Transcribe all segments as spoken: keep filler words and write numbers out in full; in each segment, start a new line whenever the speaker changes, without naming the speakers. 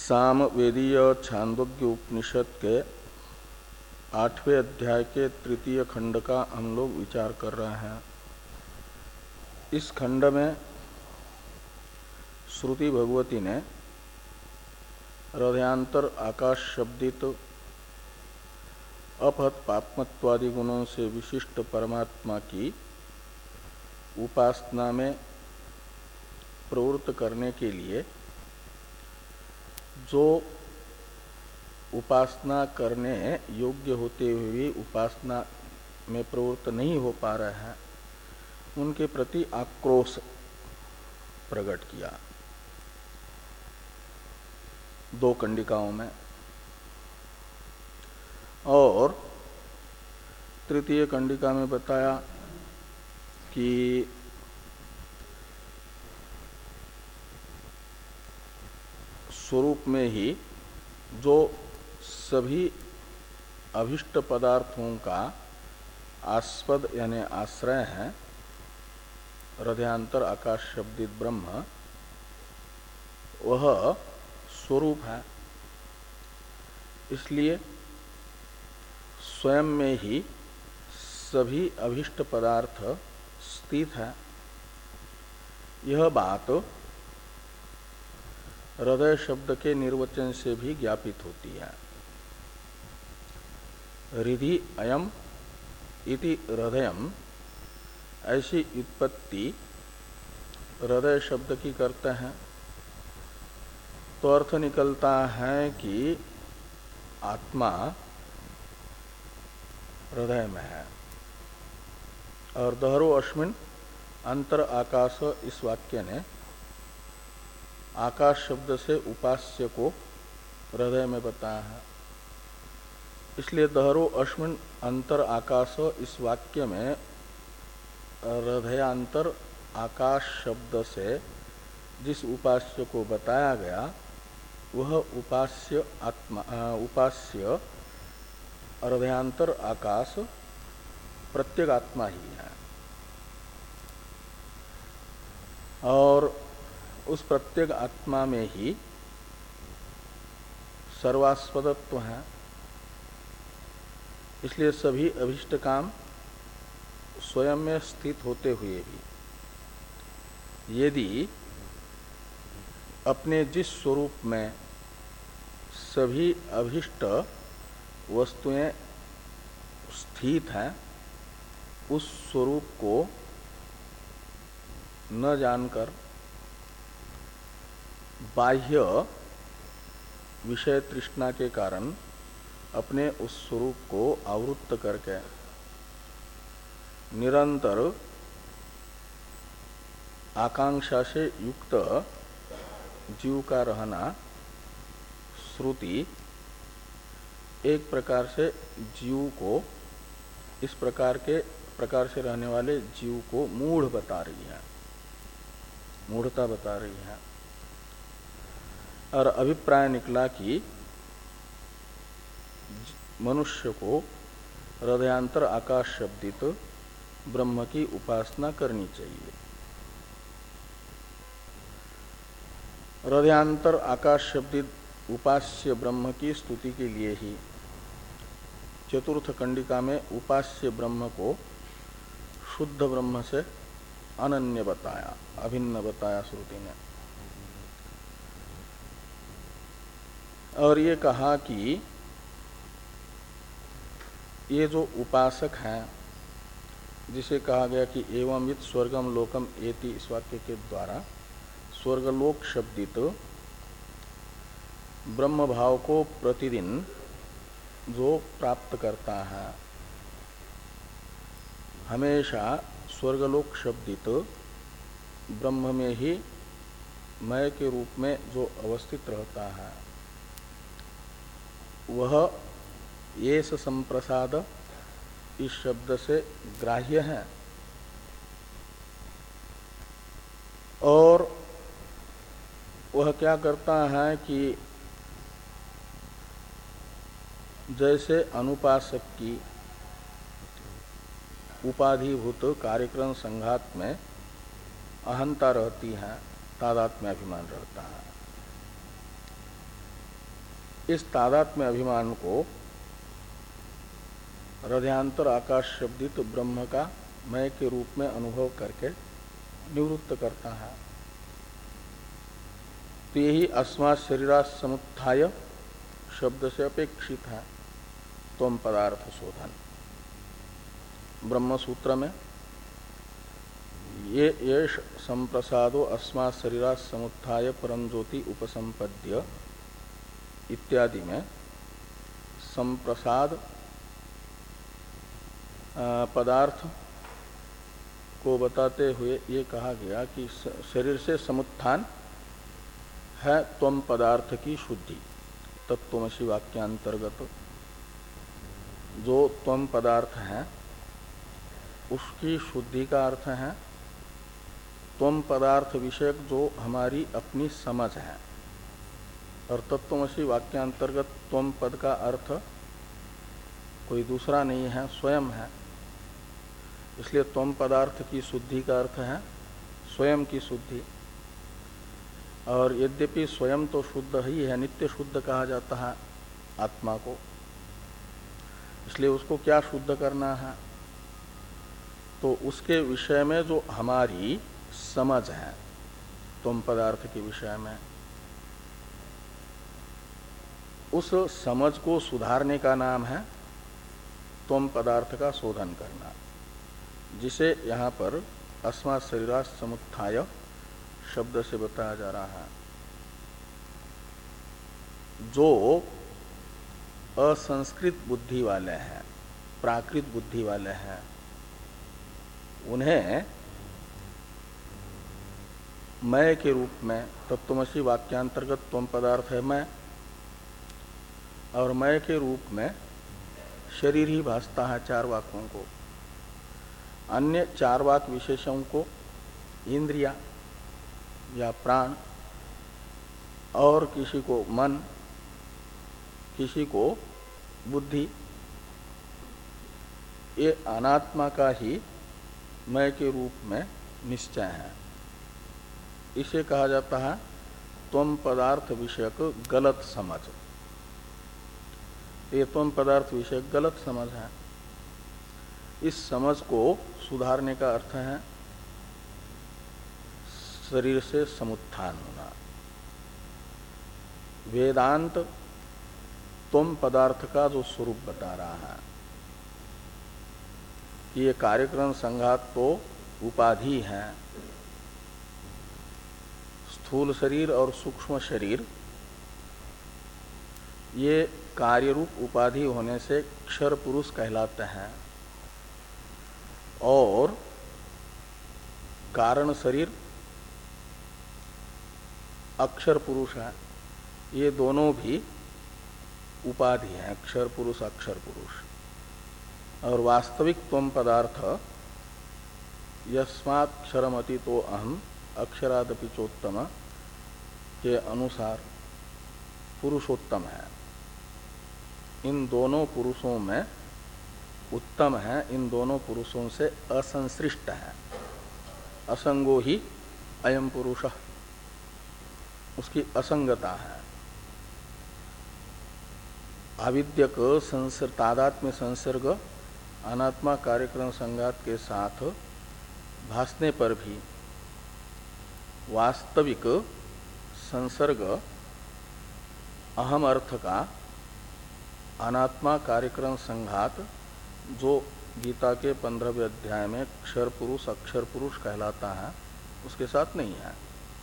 सामवेदीय छांदोग्य उपनिषद के आठवें अध्याय के तृतीय खंड का हम लोग विचार कर रहे हैं। इस खंड में श्रुति भगवती ने हृदयांतर आकाश शब्दित अपहत पापमत्वादि गुणों से विशिष्ट परमात्मा की उपासना में प्रवृत्त करने के लिए जो उपासना करने योग्य होते हुए भी उपासना में प्रवृत्त नहीं हो पा रहे हैं, उनके प्रति आक्रोश प्रकट किया दो कंडिकाओं में। और तृतीय कंडिका में बताया कि स्वरूप में ही जो सभी अभिष्ट पदार्थों का आस्पद यानी आश्रय है, हृदयांतर आकाश शब्दित ब्रह्म, वह स्वरूप है। इसलिए स्वयं में ही सभी अभिष्ट पदार्थ स्थित है। यह बात हृदय शब्द के निर्वचन से भी ज्ञापित होती है। हृदि अयम इति हृदयम, ऐसी उत्पत्ति हृदय शब्द की करते हैं तो अर्थ निकलता है कि आत्मा हृदय में है। और दहरो अस्मिन् अंतर आकाश, इस वाक्य ने आकाश शब्द से उपास्य को हृदय में बताया है। इसलिए दहरो अस्मिन् अंतर आकाश, इस वाक्य में हृदयांतर आकाश शब्द से जिस उपास्य को बताया गया वह उपास्य आत्मा, उपास्य हृदयांतर आकाश प्रत्येक आत्मा ही है। और उस प्रत्येक आत्मा में ही सर्वास्पदत्व है। इसलिए सभी अभिष्ट काम स्वयं में स्थित होते हुए भी यदि अपने जिस स्वरूप में सभी अभिष्ट वस्तुएं स्थित हैं, उस स्वरूप को न जानकर बाह्य विषय तृष्णा के कारण अपने उस स्वरूप को आवृत्त करके निरंतर आकांक्षा से युक्त जीव का रहना, श्रुति एक प्रकार से जीव को, इस प्रकार के प्रकार से रहने वाले जीव को मूढ़ बता रही है, मूढ़ता बता रही है। और अभिप्राय निकला कि मनुष्य को हृदयांतर आकाश शब्दित ब्रह्म की उपासना करनी चाहिए। हृदयांतर आकाश शब्दित उपास्य ब्रह्म की स्तुति के लिए ही चतुर्थ कंडिका में उपास्य ब्रह्म को शुद्ध ब्रह्म से अनन्य बताया, अभिन्न बताया श्रुति ने। और ये कहा कि ये जो उपासक हैं, जिसे कहा गया कि एवं इत स्वर्गम लोकम एति, इस वाक्य के द्वारा स्वर्गलोक शब्दित ब्रह्म भाव को प्रतिदिन जो प्राप्त करता है, हमेशा स्वर्गलोक शब्दित ब्रह्म में ही मय के रूप में जो अवस्थित रहता है, वह येस संप्रसाद इस शब्द से ग्राह्य है। और वह क्या करता है कि जैसे अनुपासक की उपाधिभूत कार्यक्रम संघात में अहंता रहती है, तादात्म्य अभिमान रहता है, इस तादात्म्य अभिमान को हृदयांतर आकाश शब्दित ब्रह्म का मैं के रूप में अनुभव करके निवृत्त करता है। तो यही अस्मात् शरीरात् समुत्थाय शब्द से अपेक्षित है त्वम पदार्थ शोधन। ब्रह्म सूत्र में ये येष संप्रसादो अस्मात् शरीरात् समुत्थाय परम ज्योति उपसंपद्य इत्यादि में संप्रसाद पदार्थ को बताते हुए ये कहा गया कि शरीर से समुत्थान है त्वम पदार्थ की शुद्धि। तत्त्वमसि वाक्यांतर्गत जो त्वम पदार्थ है उसकी शुद्धि का अर्थ है त्वम पदार्थ विषयक जो हमारी अपनी समझ है। और तत्त्वमसि वाक्यांतर्गत त्वम पद का अर्थ कोई दूसरा नहीं है, स्वयं है। इसलिए त्वम पदार्थ की शुद्धि का अर्थ है स्वयं की शुद्धि। और यद्यपि स्वयं तो शुद्ध ही है, नित्य शुद्ध कहा जाता है आत्मा को, इसलिए उसको क्या शुद्ध करना है? तो उसके विषय में जो हमारी समझ है त्वम पदार्थ के विषय में, उस समझ को सुधारने का नाम है त्वम पदार्थ का शोधन करना, जिसे यहाँ पर अस्मात् शरीरात् समुत्थाय शब्द से बताया जा रहा है। जो असंस्कृत बुद्धि वाले हैं, प्राकृत बुद्धि वाले हैं, उन्हें मैं के रूप में तत्त्वमसि वाक्यांतर्गत त्वम पदार्थ है मैं, और मैं के रूप में शरीर ही भासता है चार वाकों को। अन्य चार वाक विशेषों को इंद्रिया या प्राण, और किसी को मन, किसी को बुद्धि, ये अनात्मा का ही मैं के रूप में निश्चय है। इसे कहा जाता है त्वम पदार्थ विषयक गलत समझ। ये त्वम पदार्थ विषयक गलत समझ है। इस समझ को सुधारने का अर्थ है शरीर से समुत्थान होना। वेदांत त्वम पदार्थ का जो स्वरूप बता रहा है, ये कार्यक्रम संघात तो उपाधि है। स्थूल शरीर और सूक्ष्म शरीर ये कार्यरूप उपाधि होने से क्षर पुरुष कहलाते हैं, और कारण शरीर अक्षर पुरुष है। ये दोनों भी उपाधि हैं, अक्षर पुरुष अक्षर पुरुष। और वास्तविक त्वम पदार्थ यस्मात् क्षरमति तो अहम अक्षरादपि चोत्तम के अनुसार पुरुषोत्तम है। इन दोनों पुरुषों में उत्तम है, इन दोनों पुरुषों से असंसृष्ट है। असंगो ही अयम पुरुष, उसकी असंगता है। आविद्यक संसर्ग, तादात्म्य संसर्ग अनात्मा कार्यक्रम संघात के साथ भासने पर भी वास्तविक संसर्ग अहम अर्थ का अनात्मा कार्यक्रम संघात जो गीता के पंद्रहवें अध्याय में क्षर पुरुष अक्षर पुरुष कहलाता है, उसके साथ नहीं है।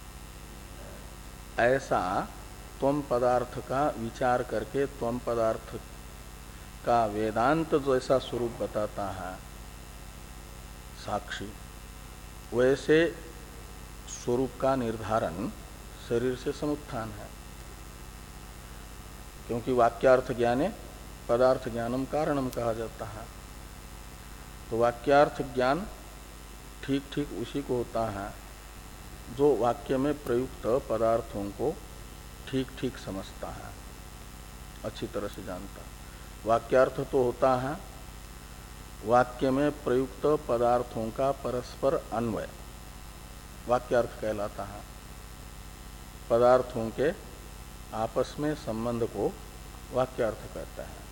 ऐसा त्वम पदार्थ का विचार करके त्वम पदार्थ का वेदांत जैसा स्वरूप बताता है साक्षी, वैसे स्वरूप का निर्धारण शरीर से समुत्थान है। क्योंकि वाक्यार्थ ज्ञाने पदार्थ ज्ञानम कारणम कहा जाता है। तो वाक्यार्थ ज्ञान ठीक ठीक उसी को होता है जो वाक्य में प्रयुक्त पदार्थों को ठीक ठीक समझता है, अच्छी तरह से जानता है। वाक्यार्थ तो होता है वाक्य में प्रयुक्त पदार्थों का परस्पर अन्वय, वाक्यार्थ कहलाता है। पदार्थों के आपस में संबंध को वाक्यार्थ कहता है।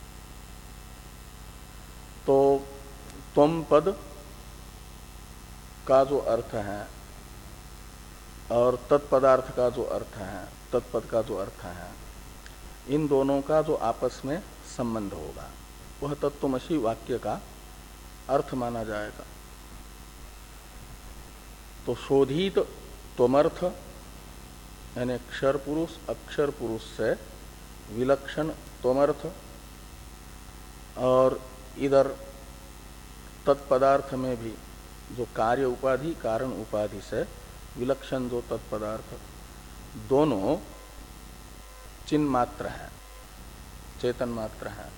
तो त्वम पद का जो अर्थ है और तत्पदार्थ का जो अर्थ है, तत्पद का जो अर्थ है, इन दोनों का जो आपस में संबंध होगा वह तत्वमसि वाक्य का अर्थ माना जाएगा। तो शोधित त्वमर्थ यानी अक्षर पुरुष अक्षर पुरुष से विलक्षण त्वमर्थ, और इधर तत्पदार्थ में भी जो कार्य उपाधि कारण उपाधि से विलक्षण जो तत्पदार्थ, दोनों चिन्ह मात्र है, चेतन मात्र है।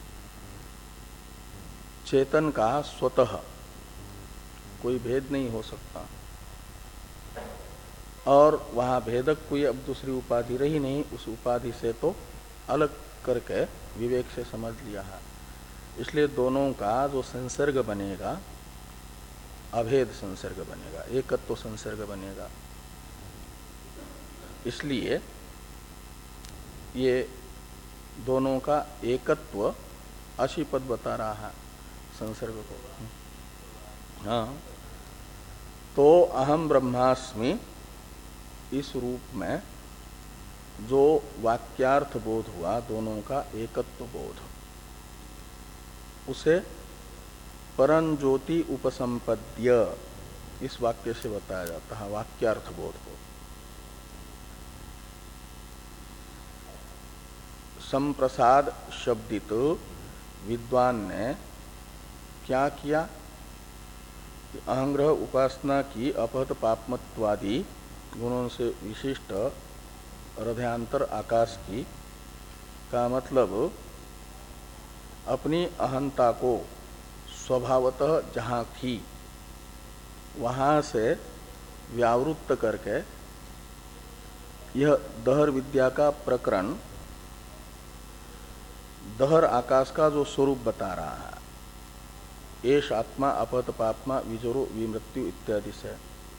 चेतन का स्वतः कोई भेद नहीं हो सकता, और वहां भेदक कोई अब दूसरी उपाधि रही नहीं, उस उपाधि से तो अलग करके विवेक से समझ लिया है। इसलिए दोनों का जो संसर्ग बनेगा अभेद संसर्ग बनेगा, एकत्व संसर्ग बनेगा। इसलिए ये दोनों का एकत्व अशिपद बता रहा है संसर्ग को। हाँ, तो अहम ब्रह्मास्मि इस रूप में जो वाक्यार्थ बोध हुआ, दोनों का एकत्व बोध, उसे परं ज्योति उपसंपद्य इस वाक्य से बताया जाता है, वाक्यार्थ बोध को। संप्रसाद शब्दित विद्वान ने क्या किया? अहंग्रह उपासना की अपहत पापमत्वादि गुणों से विशिष्ट हृदयांतर आकाश की का मतलब अपनी अहंता को स्वभावतः जहाँ थी वहाँ से व्यावृत्त करके यह दहर विद्या का प्रकरण दहर आकाश का जो स्वरूप बता रहा है, एष आत्मा अपहत पापमा विजरो विमृत्यु इत्यादि से,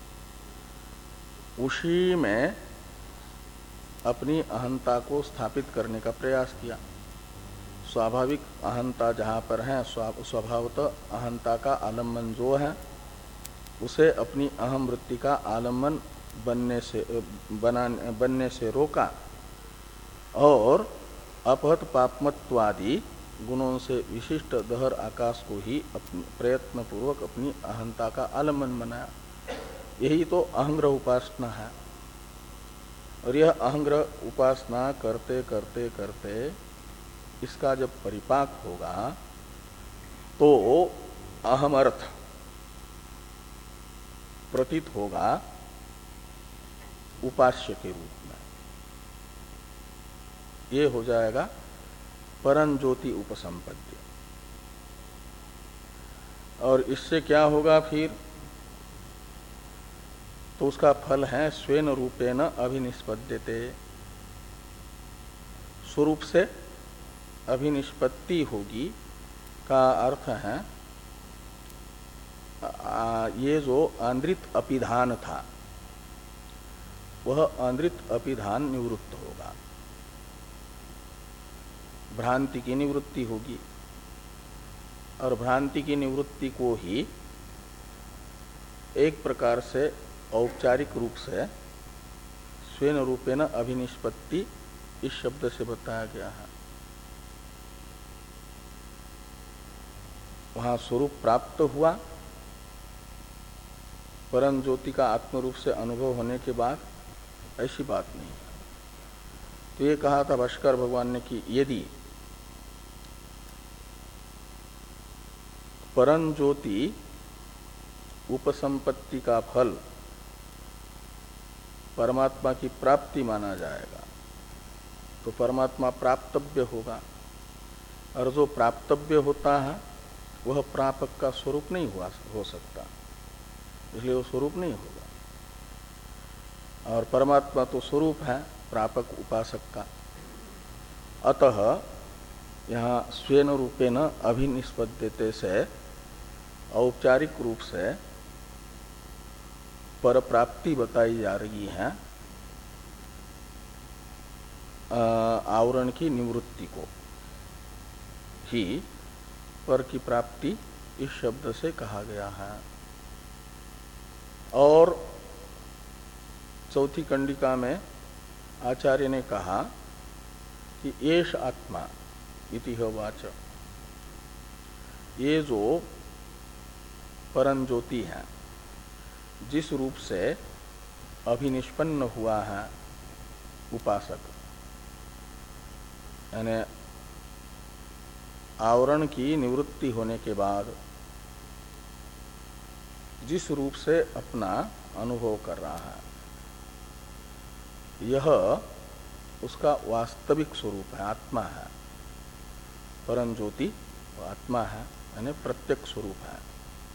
उसी में अपनी अहंता को स्थापित करने का प्रयास किया। स्वाभाविक अहंता जहाँ पर है, स्वभावतः अहंता का आलम्बन जो है, उसे अपनी अहम वृत्ति का आलम्बन बनने से बनाने बनने से रोका, और अपहत पापमत्वादि गुणों से विशिष्ट दहर आकाश को ही प्रयत्न पूर्वक अपनी अहंता का आलम्बन बनाया। यही तो अहंग्रह उपासना है। और यह अहंग्रह उपासना करते करते करते इसका जब परिपाक होगा तो अहम अर्थ प्रतीत होगा उपास्य के रूप में। ये हो जाएगा परं ज्योति उपसंपद्य। और इससे क्या होगा फिर? तो उसका फल है स्वेन रूपेण अभिनिष्पद्यते, स्वरूप से अभिनिष्पत्ति होगी का अर्थ है आ, ये जो आंद्रित अपिधान था वह आंद्रित अपिधान निवृत्त होगा, भ्रांति की निवृत्ति होगी। और भ्रांति की निवृत्ति को ही एक प्रकार से औपचारिक रूप से स्वेन रूपेण अभिनिष्पत्ति इस शब्द से बताया गया है। वहां स्वरूप प्राप्त हुआ, परम ज्योति का आत्म रूप से अनुभव होने के बाद ऐसी बात नहीं। तो ये कहा था भास्कर भगवान ने कि यदि परम ज्योति उपसंपत्ति का फल परमात्मा की प्राप्ति माना जाएगा तो परमात्मा प्राप्तव्य होगा, और जो प्राप्तव्य होता है वह प्रापक का स्वरूप नहीं हुआ हो सकता, इसलिए वो स्वरूप नहीं होगा। और परमात्मा तो स्वरूप है प्रापक उपासक का। अतः यहाँ स्वेन रूपेण अभिनिष्पद्यते से औपचारिक रूप से पर प्राप्ति बताई जा रही है आवरण की निवृत्ति को। ही पर की प्राप्ति इस शब्द से कहा गया है। और चौथी कंडिका में आचार्य ने कहा कि एष आत्मा इति वाच, ये जो परम ज्योति है, जिस रूप से अभिनिष्पन्न हुआ है उपासक, यानी आवरण की निवृत्ति होने के बाद जिस रूप से अपना अनुभव कर रहा है, यह उसका वास्तविक स्वरूप है, आत्मा है। परम ज्योति आत्मा है, यानी प्रत्यक्ष स्वरूप है।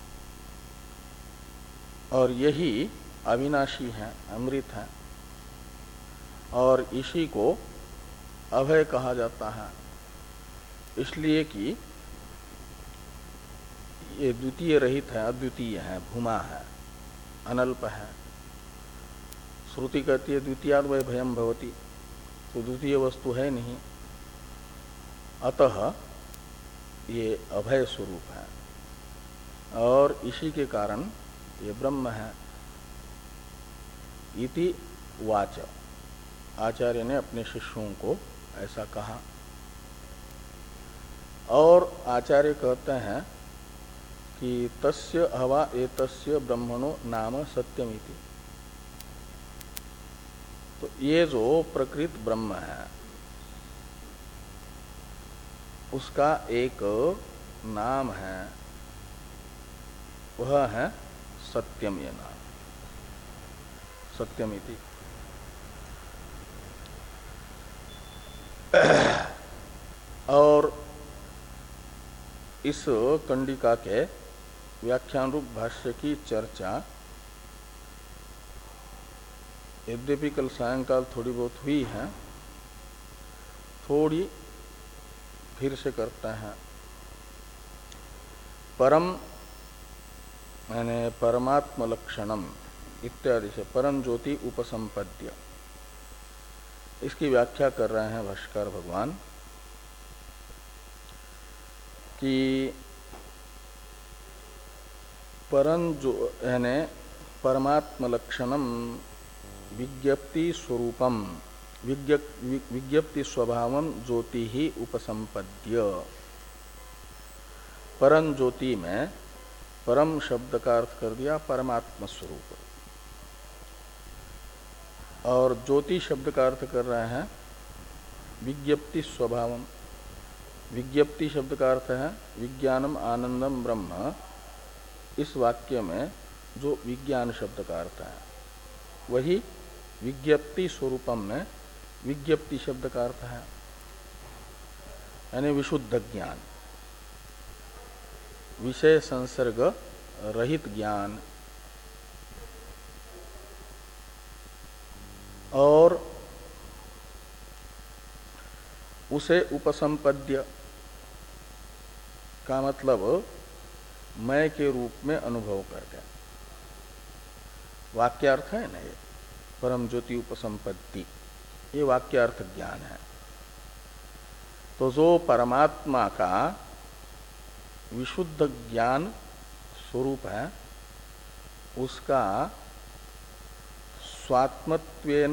और यही अविनाशी है, अमृत है, और इसी को अभय कहा जाता है, इसलिए कि ये द्वितीय रहित है, अद्वितीय है, भूमा है, अनल्प है। श्रुति कहती है द्वितीयाद वै भयम भवति, तो द्वितीय वस्तु है नहीं, अतः ये अभय स्वरूप है और इसी के कारण ये ब्रह्म है। इति वाच, आचार्य ने अपने शिष्यों को ऐसा कहा। और आचार्य कहते हैं कि तस्य हवा एतस्य ब्रह्मणो नाम सत्यमिति। तो ये जो प्रकृत ब्रह्म है उसका एक नाम है, वह है सत्यम। ये नाम सत्यमिति। और इस कंडिका के व्याख्यान रूप भाष्य की चर्चा यद्यपि कल सायंकाल थोड़ी बहुत हुई है, थोड़ी फिर से करते हैं। परम यानी परमात्म लक्षणम इत्यादि से परम ज्योति उपसंपद्य, इसकी व्याख्या कर रहे हैं भाष्यकार भगवान कि परम जो यानी परमात्म लक्षणम विज्ञप्ति स्वरूपम विज्ञप्ति स्वभावम ज्योति ही उपसंपद्य। परम ज्योति में परम शब्द का अर्थ कर दिया परमात्म स्वरूप, और ज्योति शब्द का अर्थ कर रहे हैं विज्ञप्ति स्वभावम। विज्ञप्ति शब्द का अर्थ है विज्ञानम आनंदम ब्रह्म। इस वाक्य में जो विज्ञान शब्द का अर्थ है वही विज्ञप्ति स्वरूपम में विज्ञप्ति शब्द का अर्थ है, यानी विशुद्ध ज्ञान, विषय संसर्ग रहित ज्ञान। और उसे उपसंपद्य का मतलब मैं के रूप में अनुभव करके, वाक्यार्थ है ना ये, परम ज्योति उपसंपत्ति, ये वाक्यार्थ ज्ञान है। तो जो परमात्मा का विशुद्ध ज्ञान स्वरूप है उसका स्वात्मत्वेन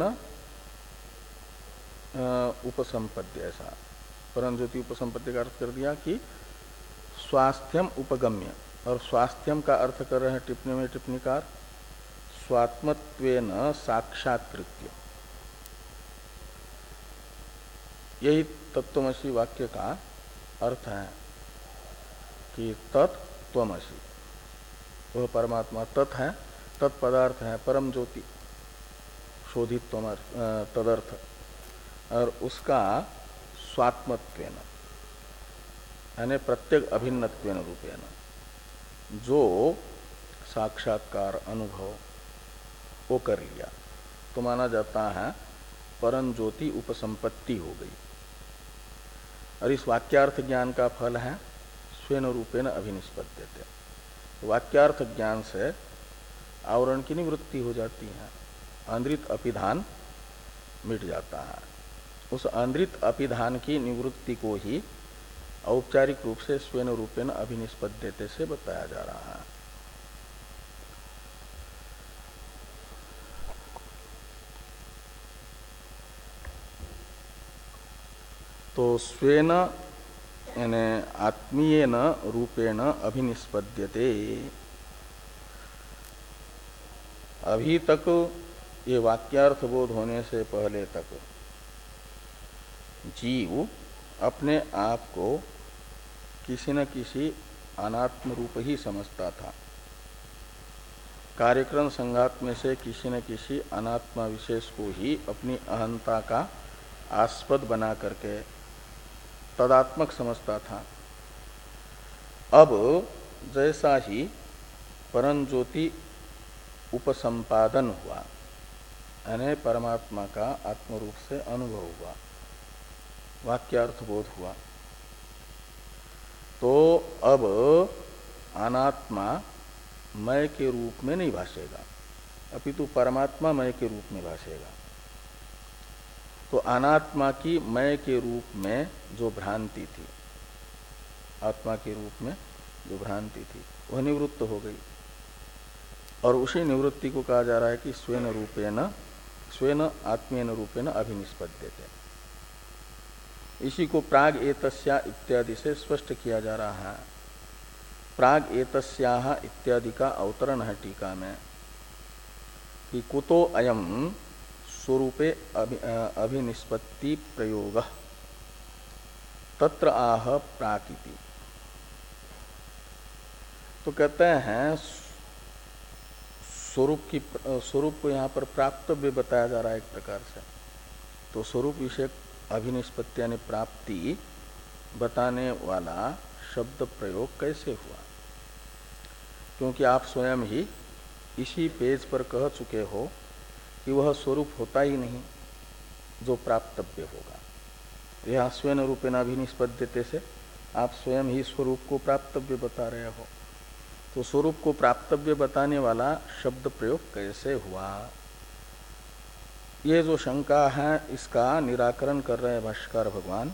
उपसंपत्ति, ऐसा परम ज्योति उपसंपत्ति का अर्थ कर दिया कि स्वास्थ्यम उपगम्य। और स्वास्थ्यम का अर्थ कर रहे हैं टिप्पणी में टिप्पणीकार स्वात्मत्वेन साक्षात्कृत्य। यही तत्त्वमसि वाक्य का अर्थ है कि तत्त्वमसि, वह परमात्मा तत् है, तत्पदार्थ है, परम ज्योति शोधित तदर्थ, और उसका स्वात्मत्वेन यानी प्रत्येक अभिन्नत्वेन रूपेण जो साक्षात्कार अनुभव वो कर लिया तो माना जाता है परम ज्योति उपसंपत्ति हो गई। और इस वाक्यार्थ ज्ञान का फल है स्वेन रूपेण अभिनिष्पद्यते। तो वाक्यार्थ ज्ञान से आवरण की निवृत्ति हो जाती है, आंद्रित अपिधान मिट जाता है। उस आंद्रित अपिधान की निवृत्ति को ही औपचारिक रूप से स्वेन रूपेण अभिनिष्पद्यते से बताया जा रहा है। तो स्वेन यानी आत्मीयन रूपेण अभिनिष्पद्यते, अभी तक ये वाक्यार्थ बोध होने से पहले तक जीव अपने आप को किसी न किसी अनात्म रूप ही समझता था। कार्यक्रम संघात में से किसी न किसी अनात्मा विशेष को ही अपनी अहंता का आस्पद बना करके तदात्मक समझता था। अब जैसा ही परम ज्योति उपसंपादन हुआ, यानी परमात्मा का आत्मरूप से अनुभव हुआ, वाक्यार्थ बोध हुआ, तो अब अनात्मा मय के रूप में नहीं भाषेगा, अपितु परमात्मा मय के रूप में भाषेगा। तो अनात्मा की मय के रूप में जो भ्रांति थी, आत्मा के रूप में जो भ्रांति थी, वह निवृत्त हो गई। और उसी निवृत्ति को कहा जा रहा है कि स्वेन रूपेण स्वेन आत्मेन रूपेण अभिनिष्पद्यते। इसी को प्राग एतस्या इत्यादि से स्पष्ट किया जा रहा है। प्राग एतस्याः इत्यादि का अवतरण है टीका में कि कुतो अयम स्वरूपे अभिनिष्पत्ति प्रयोग तत्र आह प्राकिति। तो कहते हैं स्वरूप की स्वरूप को यहाँ पर प्राप्तव्य बताया जा रहा है एक प्रकार से। तो स्वरूप विषय अभिनिष्पत्ति यानी प्राप्ति बताने वाला शब्द प्रयोग कैसे हुआ? क्योंकि आप स्वयं ही इसी पेज पर कह चुके हो कि वह स्वरूप होता ही नहीं जो प्राप्तव्य होगा। यह स्वेन रूपेण अभिनिष्पद्यते से आप स्वयं ही स्वरूप को प्राप्तव्य बता रहे हो। तो स्वरूप को प्राप्तव्य बताने वाला शब्द प्रयोग कैसे हुआ? ये जो शंका है इसका निराकरण कर रहे हैं भाष्यकार भगवान।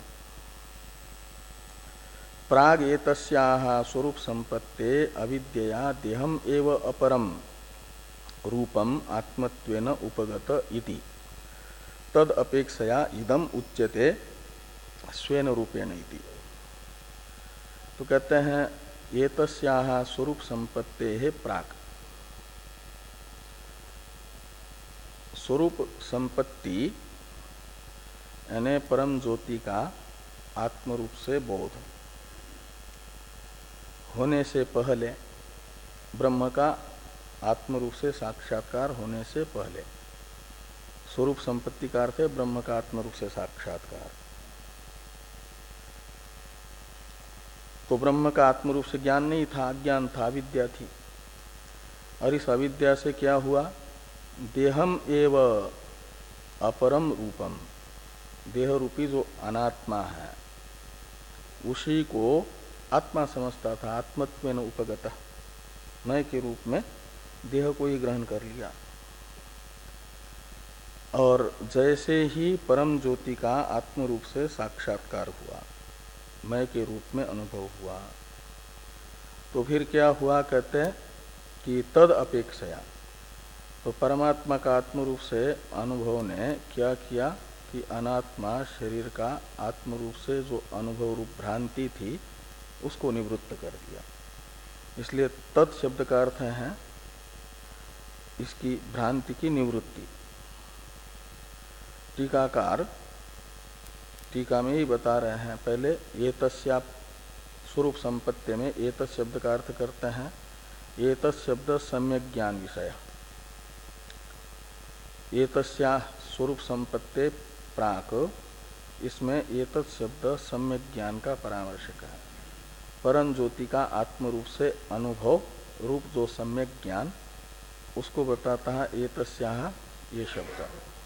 प्राग एतस्याः स्वरूप संपत्ते अविद्यया देहम एव अपरम रूपम आत्मत्वेन उपगत इति तद अपेक्षया इदम उच्यते स्वेन रूपेण इति। तो कहते हैं एतस्याः स्वरूप संपत्तेः प्राक्, स्वरूप संपत्ति यानी परम ज्योति का आत्मरूप से बोध होने से पहले, ब्रह्म का आत्मरूप से साक्षात्कार होने से पहले, स्वरूप संपत्ति का अर्थ है ब्रह्म का आत्मरूप से साक्षात्कार। तो ब्रह्म का आत्मरूप से ज्ञान नहीं था, अज्ञान था, अविद्या थी। और इस अविद्या से क्या हुआ? देहम एव अपरम रूपम, देह रूपी जो अनात्मा है उसी को आत्मा समझता था। आत्मत्वेन उपगतः, मय के रूप में देह को ही ग्रहण कर लिया। और जैसे ही परम ज्योति का आत्म रूप से साक्षात्कार हुआ, मय के रूप में अनुभव हुआ, तो फिर क्या हुआ? कहते हैं कि तद अपेक्षया, तो परमात्मा का आत्म रूप से अनुभव ने क्या किया कि अनात्मा शरीर का आत्म रूप से जो अनुभव रूप भ्रांति थी उसको निवृत्त कर दिया। इसलिए तत् शब्द का अर्थ है इसकी भ्रांति की निवृत्ति। टीकाकार टीका में ही बता रहे हैं। पहले एतस्या स्वरूप संपत्ति में एतस् शब्द का अर्थ करते हैं एतस् शब्द सम्यक ज्ञान विषय। एतस्या स्वरूप संपत्ति प्राक, इसमें एतत् शब्द सम्यक ज्ञान का परामर्शक है। परम ज्योति का आत्म रूप से अनुभव रूप जो सम्यक ज्ञान, उसको बताता है एतस्याः ये शब्द।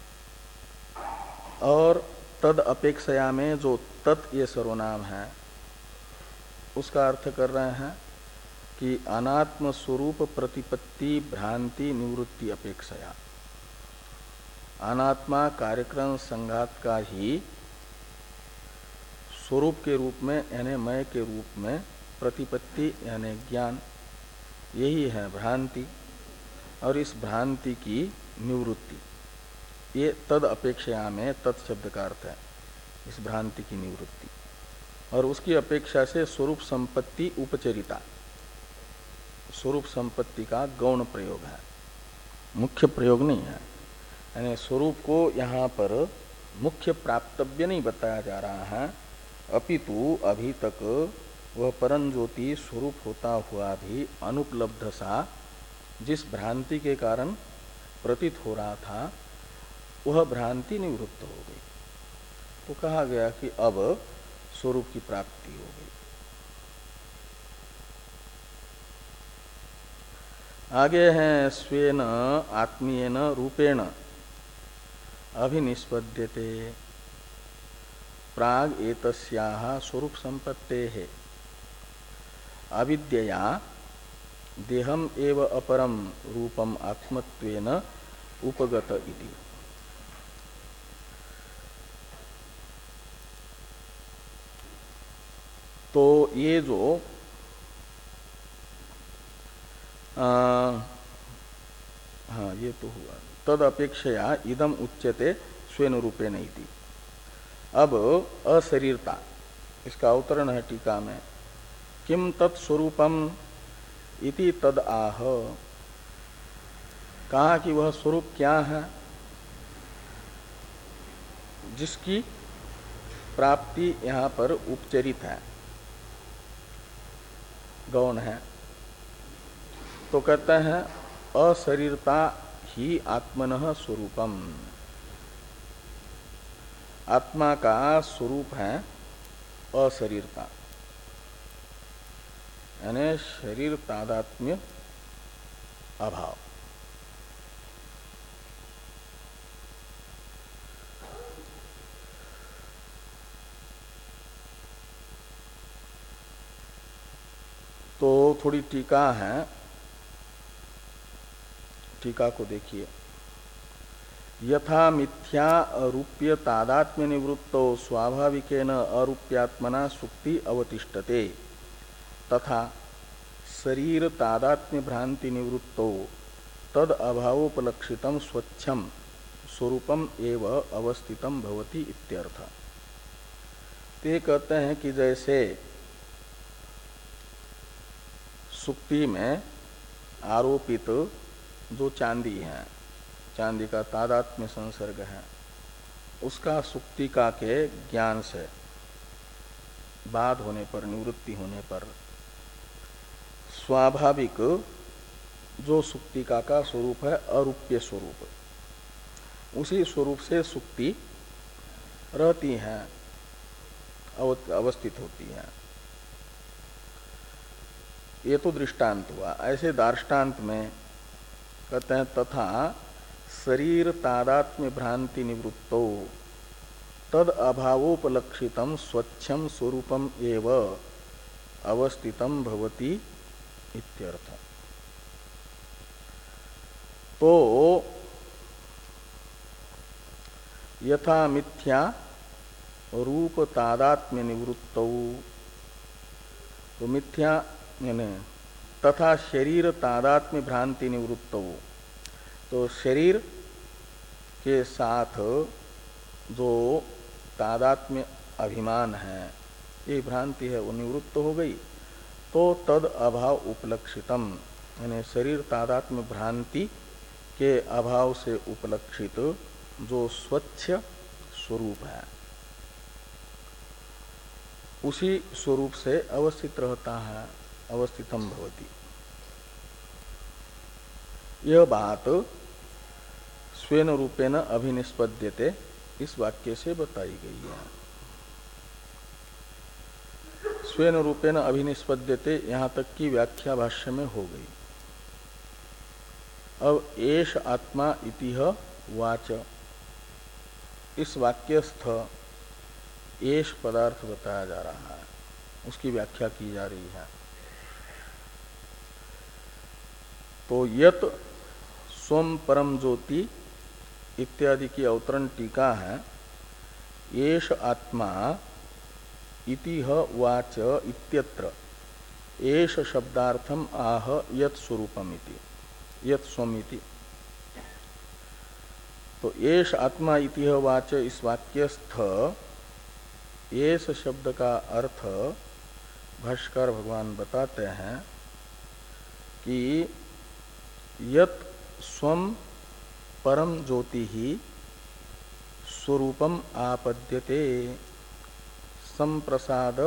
और तद अपेक्षया में जो तत् ये सर्वनाम है उसका अर्थ कर रहे हैं कि अनात्म स्वरूप प्रतिपत्ति भ्रांति निवृत्ति अपेक्षया, अनात्मा कार्यक्रम संघात का ही स्वरूप के रूप में यानी मय के रूप में प्रतिपत्ति यानी ज्ञान, यही है भ्रांति। और इस भ्रांति की निवृत्ति, ये तद अपेक्षा में तत् शब्द का अर्थ है, इस भ्रांति की निवृत्ति। और उसकी अपेक्षा से स्वरूप संपत्ति उपचरिता, स्वरूप संपत्ति का गौण प्रयोग है, मुख्य प्रयोग नहीं है। यानी स्वरूप को यहाँ पर मुख्य प्राप्तव्य नहीं बताया जा रहा है, अपितु अभी तक वह परम ज्योति स्वरूप होता हुआ भी अनुपलब्ध सा जिस भ्रांति के कारण प्रतीत हो रहा था, वह भ्रांति निवृत्त हो गई। तो कहा गया कि अब स्वरूप की प्राप्ति हो गई। आगे हैं स्वेन आत्मीयन रूपेण अभिनिष्पद्यते प्राग एतस्याः स्वरूप संपत्तेः अविद्यया देहम एव अपरम रूपम आत्मत्वेन उपगत इति। तो ये जो आ, हाँ ये तो हुआ, तद अपेक्षया इदम उच्यते स्वेन रूपेण इति। अब अशरीरता, इसका अवतरण है टीका में, किम तत्स्वरूपम इति तद आह, कहा कि वह स्वरूप क्या है जिसकी प्राप्ति यहाँ पर उपचरित है, गौण है। तो कहते हैं अशरीरता ही आत्मनः स्वरूपम, आत्मा का स्वरूप है अशरीरता, यानी शरीर तादात्म्य अभाव। तो थोड़ी टीका है, टीका को देखिए। यथा मिथ्या अरूप्य तादात्म्य निवृत्तो स्वाभाविकेन अरूप्यात्मना सुक्ति अवतिष्ठते, तथा शरीर तादात्म्य भ्रांति निवृत्तो तद अभावोपलक्षितम स्वच्छम स्वरूपम एव अवस्थितम भवति इत्यर्थ। ते कहते हैं कि जैसे सुक्ति में आरोपित जो चांदी है, चांदी का तादात्म्य संसर्ग है, उसका सुक्तिका के ज्ञान से बाध होने पर, निवृत्ति होने पर स्वाभाविक जो सुक्तिका का स्वरूप है अरूप्य स्वरूप, उसी स्वरूप से सुक्ति रहती है, अवस्थित होती है। ये तो दृष्टांत हुआ। ऐसे दार्ष्टान्त में कहते हैं तथा शरीर तादात्म्य भ्रांति निवृत्तो तद अभावोपलक्षितम स्वच्छम स्वरूपम एव अवस्थितम भवति इत्यर्थ। तो यथा मिथ्या रूप तादात्म्य निवृत्तौ, तो मिथ्या तथा शरीर तादात्म्य भ्रांति निवृत्तौ, तो शरीर के साथ जो तादात्म्य अभिमान है, ये भ्रांति है, वो निवृत्त हो गई। तो तद अभाव उपलक्षितम, यानी शरीर तादात्म्य भ्रांति के अभाव से उपलक्षित जो स्वच्छ स्वरूप है, उसी स्वरूप से अवस्थित रहता है, अवस्थितम भवति। यह बात स्वेन रूपेण अभिनिष्पद्यते इस वाक्य से बताई गई है। स्वेन रूपेण अभिनिष्पद्यते यहाँ तक की व्याख्या भाष्य में हो गई। अब एष आत्मा इतिह वाच, इस वाक्यस्थ एष पदार्थ बताया जा रहा है, उसकी व्याख्या की जा रही है। तो यत स्वम परम ज्योति इत्यादि की अवतरण टीका है। एष आत्मा इति ह वाच इत्यत्र एष शब्दार्थम आह यत् स्वरूपमिति यत् स्वमिति। तो एष आत्मा इति ह वाच इस वाक्यस्थ एष शब्द का अर्थ भाष्कर भगवान बताते हैं कि यत् स्वम परम ज्योति ही स्वरूपम आपद्यते संप्रसाद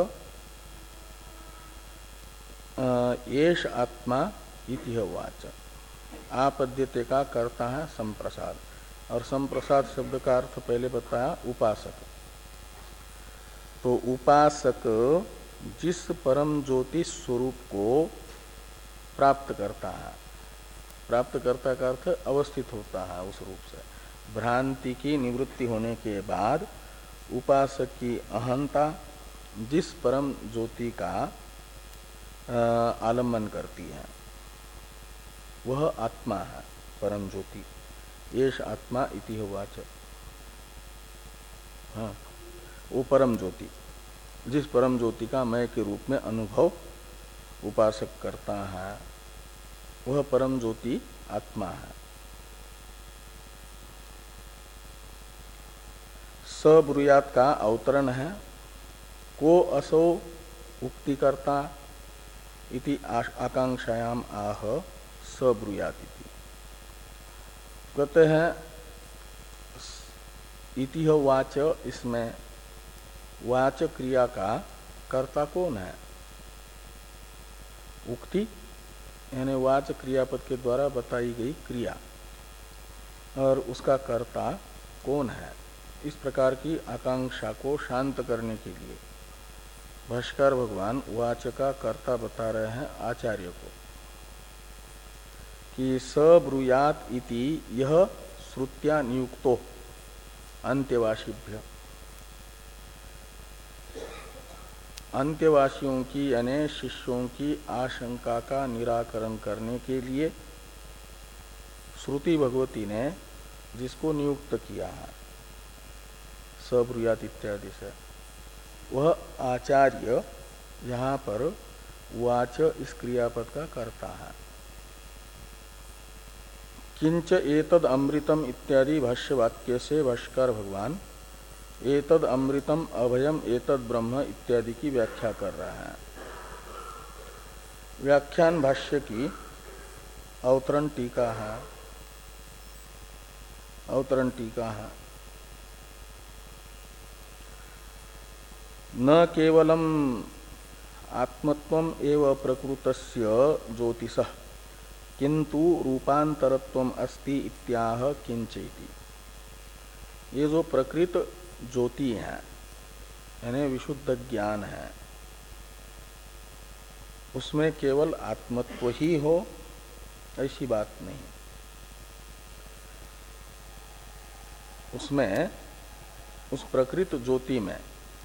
एष आत्मा इति वाच। आपद्यते का करता है संप्रसाद, और संप्रसाद शब्द का अर्थ पहले बताया उपासक। तो उपासक जिस परम ज्योति स्वरूप को प्राप्त करता है, प्राप्त करता का अर्थ अवस्थित होता है उस रूप से, भ्रांति की निवृत्ति होने के बाद उपासक की अहंता जिस परम ज्योति का आलम्बन करती है वह आत्मा है परम ज्योति। येष आत्मा इति वाच। हाँ, वो परम ज्योति जिस परम ज्योति का मय के रूप में अनुभव उपासक करता है वह परम ज्योति आत्मा है। सबृयात का अवतरण है को असो उक्ति करता इति आकांक्षायाम आह सबृयात इति। कहते हैं इति वाच, इसमें वाच क्रिया का कर्ता कौन है? उक्ति यानी वाच क्रियापद के द्वारा बताई गई क्रिया, और उसका कर्ता कौन है? इस प्रकार की आकांक्षा को शांत करने के लिए भाष्कर भगवान वाच का कर्ता बता रहे हैं आचार्य को कि सबृयात इति यह श्रुत्या नियुक्तो अंत्यवासिभ्य। अंत्यवासियों की यानी शिष्यों की आशंका का निराकरण करने के लिए श्रुति भगवती ने जिसको नियुक्त किया है सबृयात इत्यादि से, वह आचार्य यहाँ पर वाच इस क्रियापद का करता है। किंच एतद अमृतम इत्यादि भाष्य वाक्य से भाष्कर भगवान एतद अमृतम अभयम एतद ब्रह्म इत्यादि की व्याख्या कर रहा है। व्याख्यान भाष्य की अवतरण टीका है, अवतरण टीका है। न केवलम आत्मत्वम एव प्रकृतस्य ज्योतिषः किंतु रूपांतरत्वम अस्ति इत्याह किंचेति। ये जो प्रकृत ज्योति है यानी विशुद्ध ज्ञान है, उसमें केवल आत्मत्व ही हो ऐसी बात नहीं। उसमें उस प्रकृत ज्योति में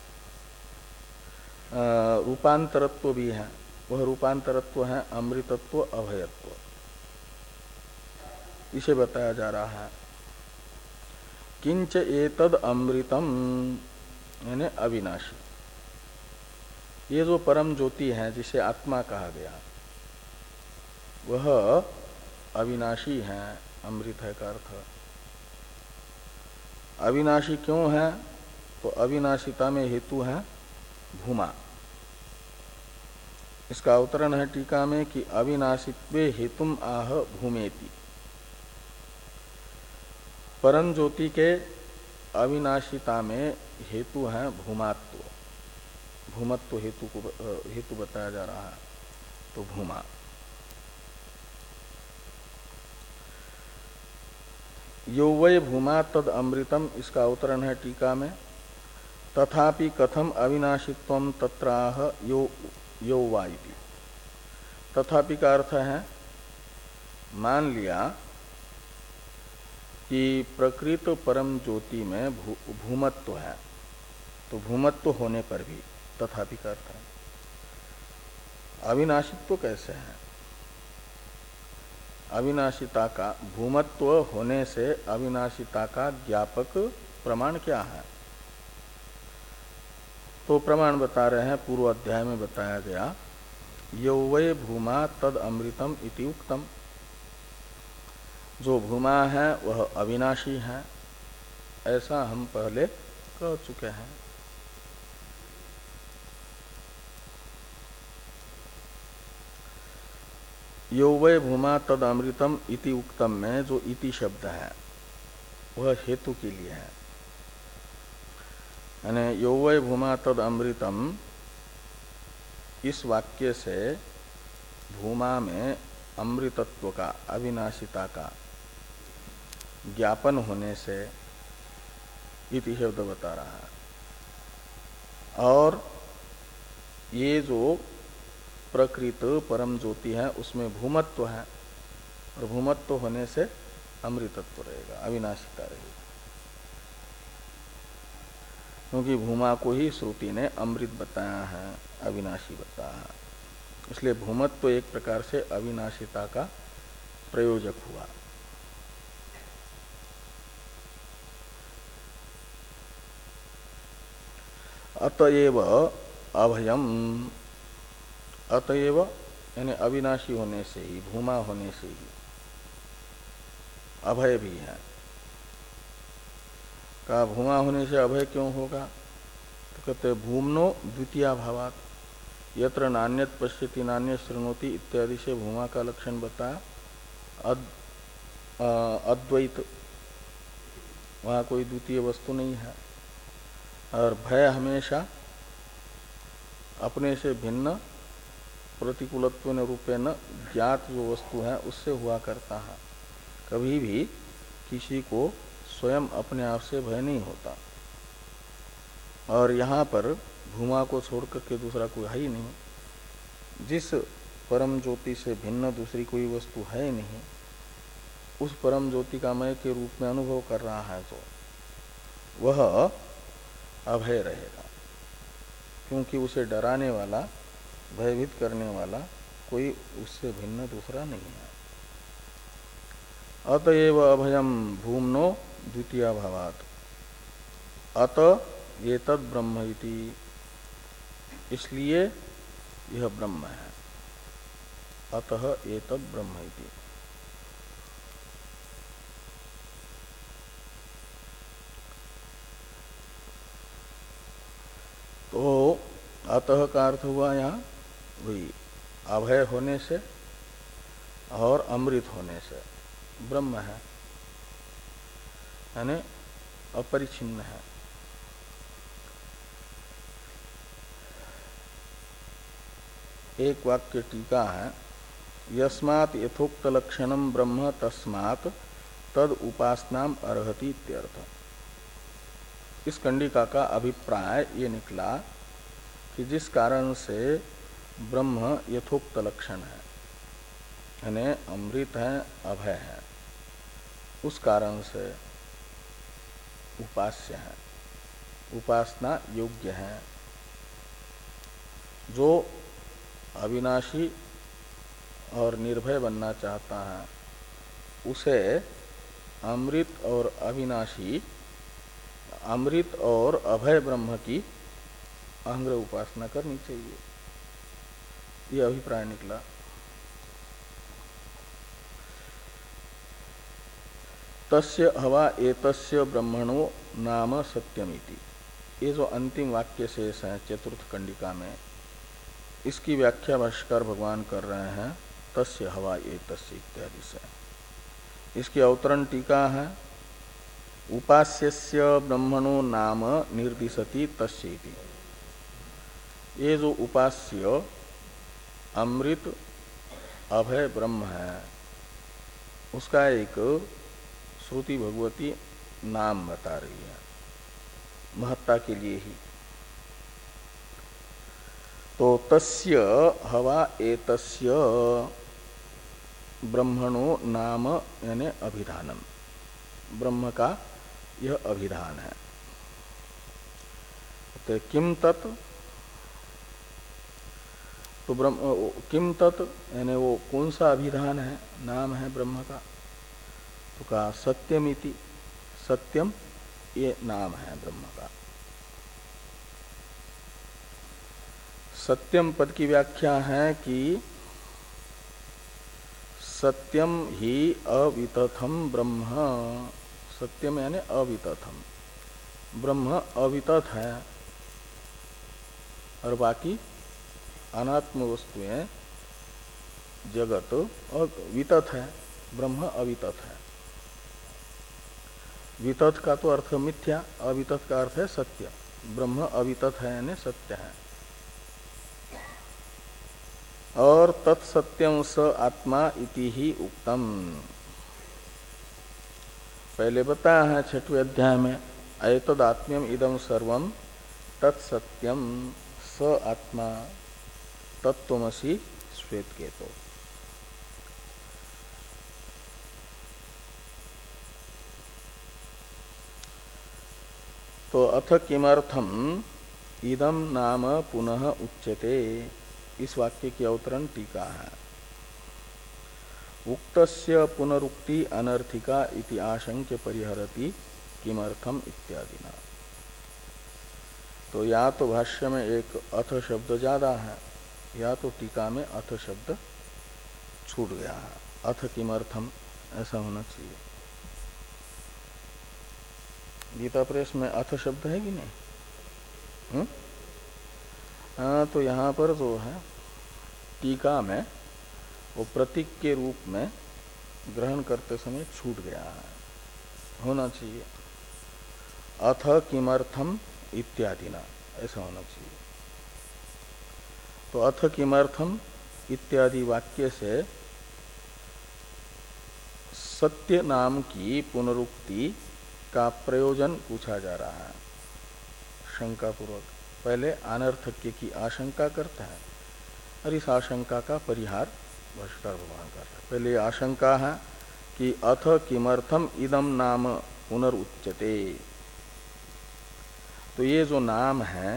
रूपांतरत्व भी है। वह रूपांतरत्व है अमृतत्व अभयत्व, इसे बताया जा रहा है। किंच एतद अमृतम यानी अविनाशी, ये जो परम ज्योति है जिसे आत्मा कहा गया वह अविनाशी है। अमृत है का अर्थ अविनाशी क्यों है? तो अविनाशिता में हेतु है भूमा। इसका अवतरण है टीका में कि अविनाशित्वे हेतुम आह भूमेति। परम ज्योति के अविनाशिता में हेतु है भूमात्व, भूमत्व हेतु को हेतु बताया जा रहा है, तो भूमा। यो वै भूमा तद अमृतम, इसका अवतरण है टीका में तथापि कथम अविनाशित्वम तत्राह यो यो वा इति। तथापि का अर्थ है मान लिया कि प्रकृत परम ज्योति में भू, भूमत्व है, तो भूमत्व होने पर भी तथापि का अर्थ है अविनाशित्व कैसे है? अविनाशिता का भूमत्व होने से अविनाशिता का ज्ञापक प्रमाण क्या है? तो प्रमाण बता रहे हैं, पूर्व अध्याय में बताया गया, यो वै भूमा तद अमृतम इति उक्तम। जो भूमा है वह अविनाशी है, ऐसा हम पहले कह चुके हैं। यो वै भूमा तद अमृतम इति उक्तम में जो इति शब्द है वह हेतु के लिए है। यानी यो वै भूमा तद अमृतम, इस वाक्य से भूमा में अमृतत्व का, अविनाशिता का ज्ञापन होने से इति शब्द बता रहा है। और ये जो प्रकृत परम ज्योति है उसमें भूमत्व है, और भूमत्व होने से अमृतत्व रहेगा, अविनाशिता रहेगी। क्योंकि भूमा को ही श्रुति ने अमृत बताया है, अविनाशी बताया है, इसलिए भूमत्व एक प्रकार से अविनाशिता का प्रयोजक हुआ। अतएव अभयम, अतएव यानी अविनाशी होने से ही, भूमा होने से ही अभय भी है। का भूमा होने से अभय क्यों होगा? तो कहते भूमनो द्वितीय भावात, यत्र नान्यत पश्यति नान्य शृणोति इत्यादि से भूमा का लक्षण बताया। अद, अद्वैत, वहाँ कोई द्वितीय वस्तु नहीं है। और भय हमेशा अपने से भिन्न प्रतिकूलत्व रूपेण ज्ञात जो वस्तु है उससे हुआ करता है। कभी भी किसी को स्वयं अपने आप से भय नहीं होता। और यहाँ पर भूमा को छोड़ करके दूसरा कोई है ही नहीं। जिस परम ज्योति से भिन्न दूसरी कोई वस्तु है नहीं, उस परम ज्योति का मय के रूप में अनुभव कर रहा है तो वह अभय रहेगा, क्योंकि उसे डराने वाला, भयभीत करने वाला कोई उससे भिन्न दूसरा नहीं है। अतएव अभयम भूमनो द्वितीय भावात, अत ये तद ब्रह्म इति, इसलिए यह ब्रह्म है। अतः ये तद ब्रह्म इति। तो अतः का अर्थ हुआ यहाँ वही अभय होने से और अमृत होने से ब्रह्म है, यानी अपरिछिन्न है। एक वाक्य टीका है, यस्मात् यथोक्त लक्षणम ब्रह्म तस्मात् तद उपासनाम अर्हति इत्यर्थ। इस कंडिका का अभिप्राय ये निकला कि जिस कारण से ब्रह्म यथोक्त लक्षण है, यानी अमृत है, अभय है, उस कारण से उपास्य है, उपासना योग्य है। जो अविनाशी और निर्भय बनना चाहता है उसे अमृत और अविनाशी, अमृत और अभय ब्रह्म की अहंग्र उपासना करनी चाहिए। ये अभिप्राय निकला। तस्य हवा एतस्य ब्रह्मणो नाम सत्यमिति, ये जो अंतिम वाक्य शेष है चतुर्थ कंडिका में, इसकी व्याख्या भाष्यकार भगवान कर रहे हैं तस्य हवा एतस्य इत्यादि से। इसकी अवतरण टीका है, उपास्यस्य ब्रह्मणो नाम निर्दिशति तस्येति। ये जो उपास्य अमृत अभय ब्रह्म है उसका एक श्रुति भगवती नाम बता रही है, महत्ता के लिए ही। तो तस्य हवा एतस्य ब्रह्मणो नाम यानी अभिधानम, ब्रह्म का यह अभिधान है। तो किम तत्, तो ब्रह्म किम तत् यानी वो कौन सा अभिधान है, नाम है ब्रह्म का। तो कहा सत्यमिति, सत्यम ये नाम है ब्रह्म का। सत्यम पद की व्याख्या है कि सत्यम ही अवितथम ब्रह्म, सत्यम यानी अवितथम, ब्रह्म अवितथ है और बाकी अनात्म वस्तुएं जगत वितथ है, ब्रह्म अवितथ है। वितथ का तो अर्थ मिथ्या, अवितथ का अर्थ है सत्य, ब्रह्म अवितथ है यानी सत्य है। और तत्सत्यम स आत्मा इति ही उक्तम, पहले बताया है छठवें अध्याय में, एतदात्म्यम इदम सर्वम तत्सत्यम स आत्मा तत्त्वमसि श्वेतकेतो। तो अथ किमर्थम इदम नाम पुनः उच्यते, इस वाक्य की अवतरण टीका है। उक्तस्य पुनरुक्ति अनर्थिका इति आशंक्य परिहरति किमर्थम इत्यादि ना। तो या तो भाष्य में एक अथ शब्द ज्यादा है, या तो टीका में अथ शब्द छूट गया है। अथ किमर्थम ऐसा होना चाहिए। गीता प्रेस में अथ शब्द है कि नहीं? हम्म? हाँ, तो यहाँ पर जो है टीका में वो प्रतीक के रूप में ग्रहण करते समय छूट गया है, होना चाहिए अथ किमर्थम इत्यादि ना, ऐसा होना चाहिए। तो अथ किमर्थम इत्यादि वाक्य से सत्य नाम की पुनरुक्ति का प्रयोजन पूछा जा रहा है शंका पूर्वक। पहले अनर्थक्य की आशंका करता है और इस आशंका का परिहार भाष्यकार भगवान करता है। पहले आशंका है कि अथ किमर्थम इदम नाम पुनरुच्यते, तो ये जो नाम है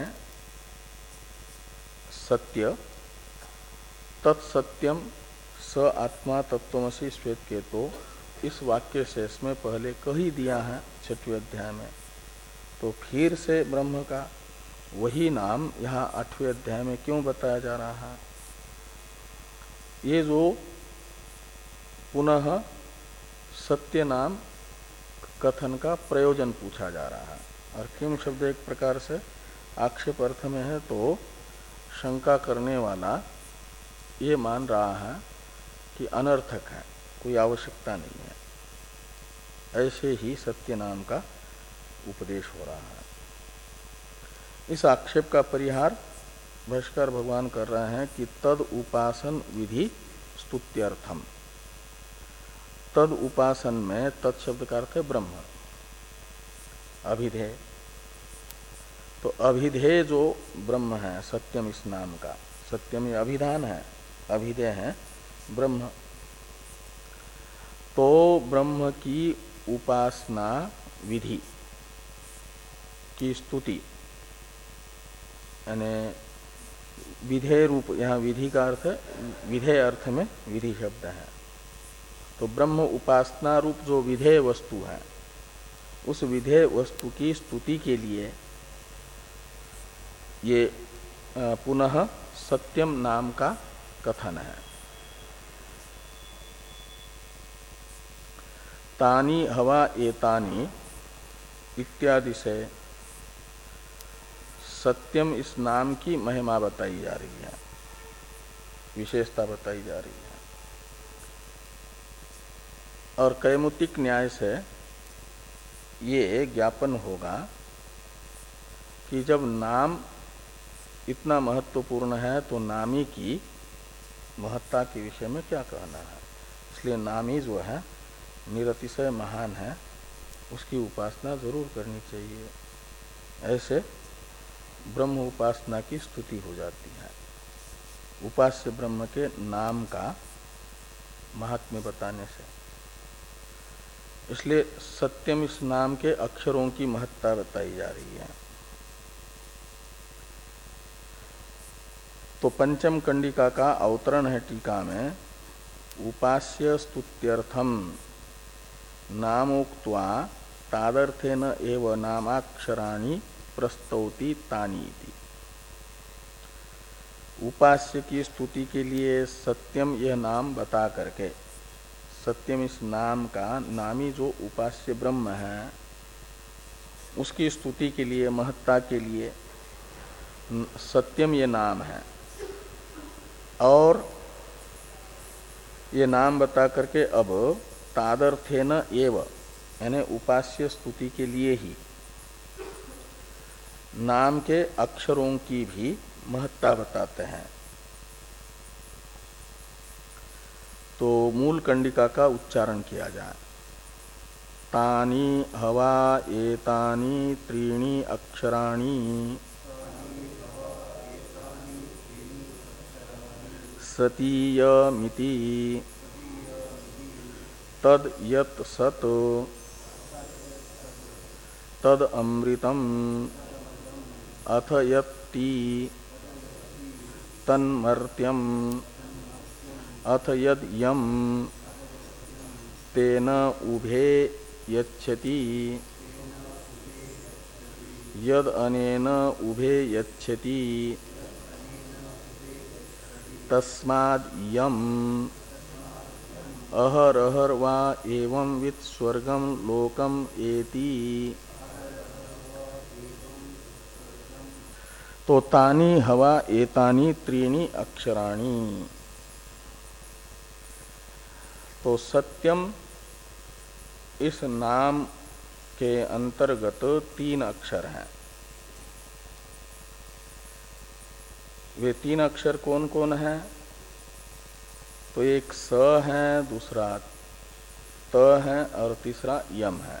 सत्य, तत्सत्यम स आत्मा तत्त्वमसि श्वेतकेतो, इस वाक्य से इसमें पहले कह ही दिया है छठवें अध्याय में, तो फिर से ब्रह्म का वही नाम यहाँ आठवें अध्याय में क्यों बताया जा रहा है? ये जो पुनः सत्य नाम कथन का प्रयोजन पूछा जा रहा है। और किम शब्द एक प्रकार से आक्षेप अर्थ में है, तो शंका करने वाला ये मान रहा है कि अनर्थक है, कोई आवश्यकता नहीं है, ऐसे ही सत्य नाम का उपदेश हो रहा है। इस आक्षेप का परिहार भाष्यकार भगवान कर रहे हैं कि तद उपासन विधि स्तुत्यर्थम। तद उपासन में तद शब्द का अर्थ है ब्रह्म, अभिधेय। तो अभिधेय जो ब्रह्म है सत्यम, इस नाम का सत्यम ये अभिधान है, अभिधेय है ब्रह्म। तो ब्रह्म की उपासना विधि की स्तुति, यानी विधेय रूप, यहाँ विधि का अर्थ है, विधेय अर्थ में विधि शब्द है। तो ब्रह्म उपासना रूप जो विधेय वस्तु है, उस विधेय वस्तु की स्तुति के लिए ये पुनः सत्यम नाम का कथन है। तानी हवा एतानी इत्यादि से सत्यम इस नाम की महिमा बताई जा रही है, विशेषता बताई जा रही है। और कैमुतिक न्याय से ये ज्ञापन होगा कि जब नाम इतना महत्वपूर्ण है तो नामी की महत्ता के विषय में क्या कहना है। इसलिए नामी जो है निरतिशय महान है, उसकी उपासना जरूर करनी चाहिए। ऐसे ब्रह्म उपासना की स्तुति हो जाती है, उपास्य ब्रह्म के नाम का महात्म्य बताने से। इसलिए सत्यम इस नाम के अक्षरों की महत्ता बताई जा रही है। तो पंचम कंडिका का अवतरण है टीका में, उपास्य स्तुत्यर्थम नामोक्त्वा तादर्थेन एव नामाक्षराणि प्रस्तौति तानी इति। उपास्य की स्तुति के लिए सत्यम यह नाम बता करके, सत्यम इस नाम का, नामी जो उपास्य ब्रह्म है उसकी स्तुति के लिए, महत्ता के लिए सत्यम ये नाम है। और ये नाम बता करके अब तादर्थेन एव यानी उपास्य स्तुति के लिए ही नाम के अक्षरों की भी महत्ता बताते हैं। तो मूल कंडिका का उच्चारण किया जाए। तानि हवा एतानि त्रीणि अक्षराणि सतीयमिति तद यत् सत् तद अमृतम अथ यत्ति तन्मर्त्यम अथ यद यम तेन उभे यच्छति यद अनेन उभे यच्छति तस्माद् यम अहरहर वा एवं वित् स्वर्गम लोकम एति। तो तानि हवा एतानि त्रीणि अक्षराणि, तो सत्यम इस नाम के अंतर्गत तीन अक्षर हैं। वे तीन अक्षर कौन कौन हैं? तो एक स है, दूसरा त है और तीसरा यम है।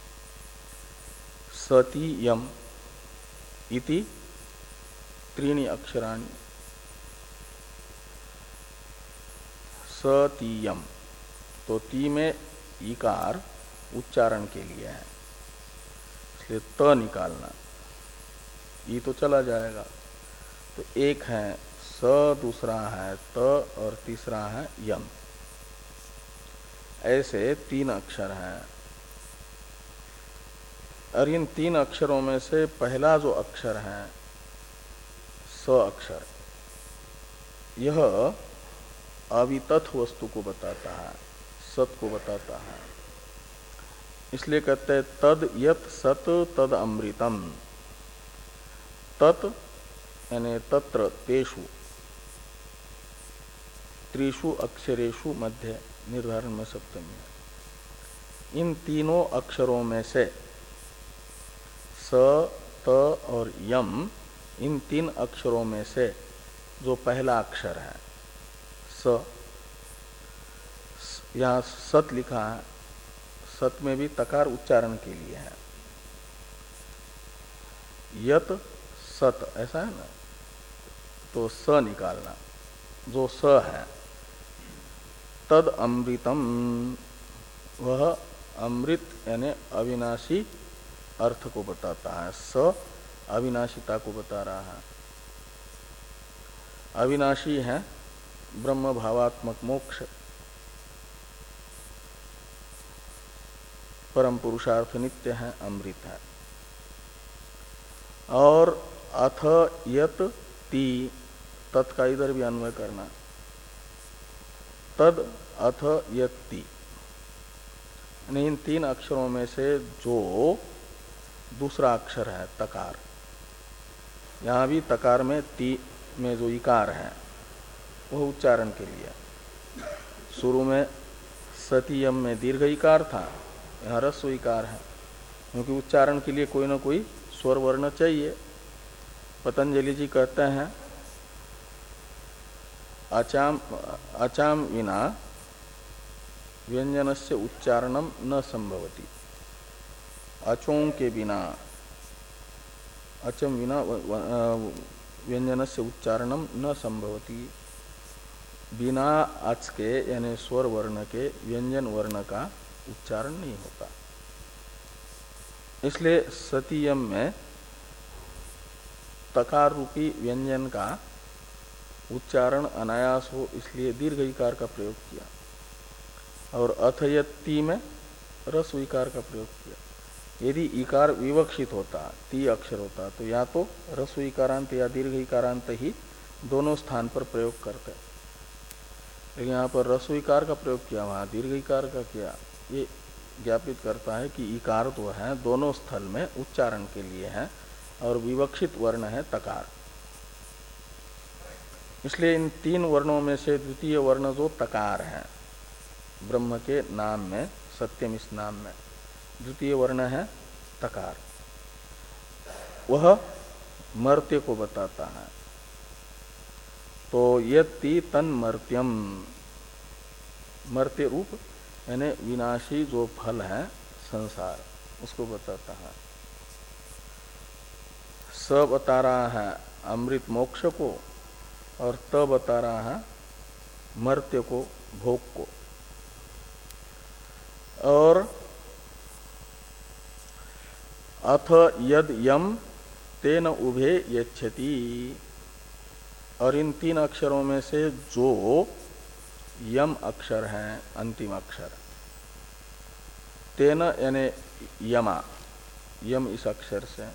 सति यम इति त्रीणि अक्षराणि। सतीयम, तो ती में इकार उच्चारण के लिए है, इसलिए त निकालना, ई तो चला जाएगा। तो एक है स, दूसरा है त और तीसरा है यम। ऐसे तीन अक्षर हैं। और इन तीन अक्षरों में से पहला जो अक्षर है स अक्षर, यह अवितथ वस्तु को बताता है, सत को बताता है। इसलिए कहते हैं तद यत सत तद अमृतम। तत् यानी तत्र तेषु त्रिषु अक्षरेषु मध्य, निर्धारण में सप्तमी है। इन तीनों अक्षरों में से स, त और यम, इन तीन अक्षरों में से जो पहला अक्षर है स, यहाँ सत लिखा है, सत में भी तकार उच्चारण के लिए है। यत सत ऐसा है ना, तो स निकालना, जो स है। तद अमृतम, वह अमृत यानी अविनाशी अर्थ को बताता है। स अविनाशिता को बता रहा है। अविनाशी है ब्रह्म भावात्मक मोक्ष, परम पुरुषार्थ नित्य है, अमृत है। और अथ यत ति, तत् का इधर भी अन्वय करना। तद अथ यत्ति, इन तीन अक्षरों में से जो दूसरा अक्षर है तकार, यहां भी तकार में ती में जो इकार है वह उच्चारण के लिए। शुरू में सतीयम में दीर्घ इकार था, यहाँ ह्रस्व इकार है, क्योंकि उच्चारण के लिए कोई ना कोई स्वर वर्ण चाहिए। पतंजलि जी कहते हैं अचाम अचाम विना व्यंजनस्य उच्चारणम न संभवति। अचों के बिना, अचम विना व्यंजनस्य उच्चारणम न संभवति। बिना अच के यानी स्वर वर्ण के व्यंजन वर्ण का उच्चारण नहीं होता। इसलिए सतीयम में तकार रूपी व्यंजन का उच्चारण अनायास हो, इसलिए दीर्घ इकार का प्रयोग किया। और अथयति में रस्व इकार का प्रयोग किया। यदि इकार विवक्षित होता, ती अक्षर होता, तो या तो रस्व इकारांत या दीर्घ इकारांत ही दोनों स्थान पर प्रयोग करते हैं। लेकिन यहाँ पर रस्वीकार का प्रयोग किया, वहाँ दीर्घिकार का किया। ये ज्ञापित करता है कि इकार तो है दोनों स्थल में उच्चारण के लिए है और विवक्षित वर्ण है तकार। इसलिए इन तीन वर्णों में से द्वितीय वर्ण जो तकार है ब्रह्म के नाम में, सत्यम इस नाम में द्वितीय वर्ण है तकार, वह मर्त्य को बताता है। तो यति तन मर्त्यम, मर्त्य रूप यानी विनाशी जो फल है संसार, उसको बताता है। स बता रहा है अमृत मोक्ष को और त बता रहा है मर्त्य को, भोग को। और अथ यद यम तेन उभे यच्छति, और इन तीन अक्षरों में से जो यम अक्षर है अंतिम अक्षर, तेन यानी यमा, यम इस अक्षर से,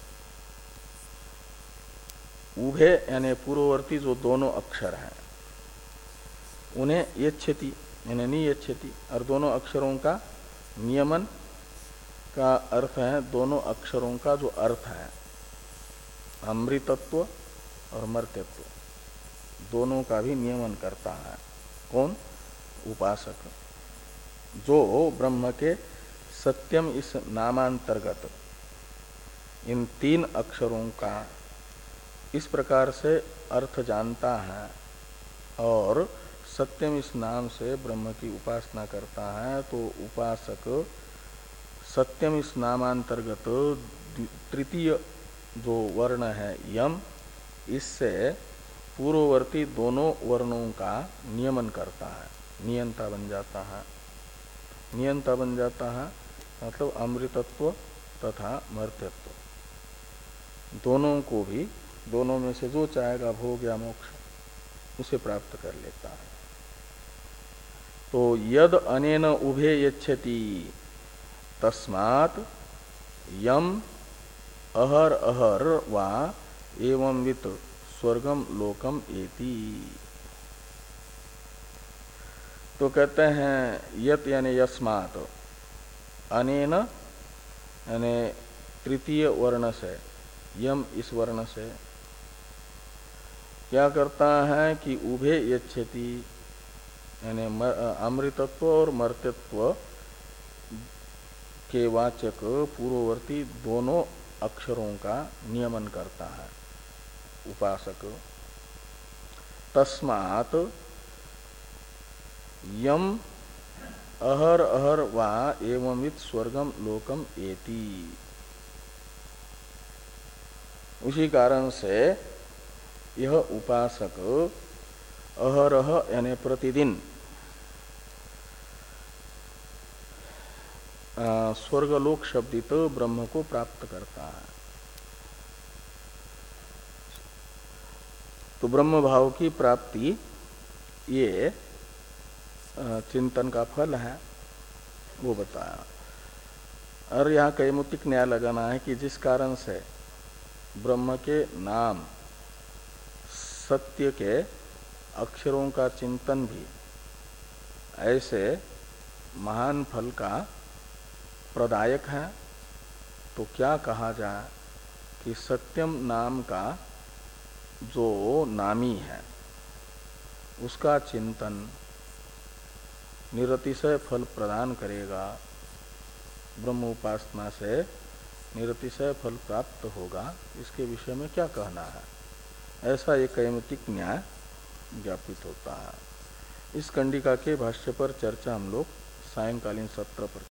उभे यानी पूर्ववर्ती जो दोनों अक्षर हैं उन्हें यच्छति यानी नियच्छति, और दोनों अक्षरों का नियमन का अर्थ है दोनों अक्षरों का जो अर्थ है अमृतत्व और मर्त्यत्व, दोनों का भी नियमन करता है। कौन? उपासक, जो ब्रह्म के सत्यम इस नामांतर्गत इन तीन अक्षरों का इस प्रकार से अर्थ जानता है और सत्यम इस नाम से ब्रह्म की उपासना करता है, तो उपासक सत्यम इस नामांतर्गत तृतीय जो वर्ण है यम, इससे पूर्ववर्ती दोनों वर्णों का नियमन करता है, नियंता बन जाता है। नियंता बन जाता है मतलब अमृतत्व तथा मर्त्यत्व दोनों को भी, दोनों में से जो चाहेगा भोग या मोक्ष उसे प्राप्त कर लेता है। तो यद अनेन उभे यच्छति तस्मात् यम अहर अहर वा एवं वित स्वर्गम लोकम एति। तो कहते हैं यत यानी यस्मात्, अनेन यानी तृतीय वर्ण से, यम इस वर्ण से क्या करता है कि उभे यच्छति यानी अमृतत्व और मर्त्यत्व के वाचक पूर्ववर्ती दोनों अक्षरों का नियमन करता है उपासक। तस्मात् यम अहर अहर वा एवंवित स्वर्गम लोकम एति। उसी कारण से यह उपासक अहरह यानी प्रतिदिन स्वर्गलोक शब्दित ब्रह्म को प्राप्त करता है। तो ब्रह्म भाव की प्राप्ति ये चिंतन का फल है, वो बताया। और यहाँ कैमुतिक न्याय लगाना है कि जिस कारण से ब्रह्म के नाम सत्य के अक्षरों का चिंतन भी ऐसे महान फल का प्रदायक है, तो क्या कहा जाए कि सत्यम नाम का जो नामी है उसका चिंतन निरतिशय फल प्रदान करेगा, ब्रह्म उपासना से निरतिशय फल प्राप्त होगा, इसके विषय में क्या कहना है, ऐसा एक कैमुतिक न्याय ज्ञापित होता है। इस कंडिका के भाष्य पर चर्चा हम लोग सायंकालीन सत्र पर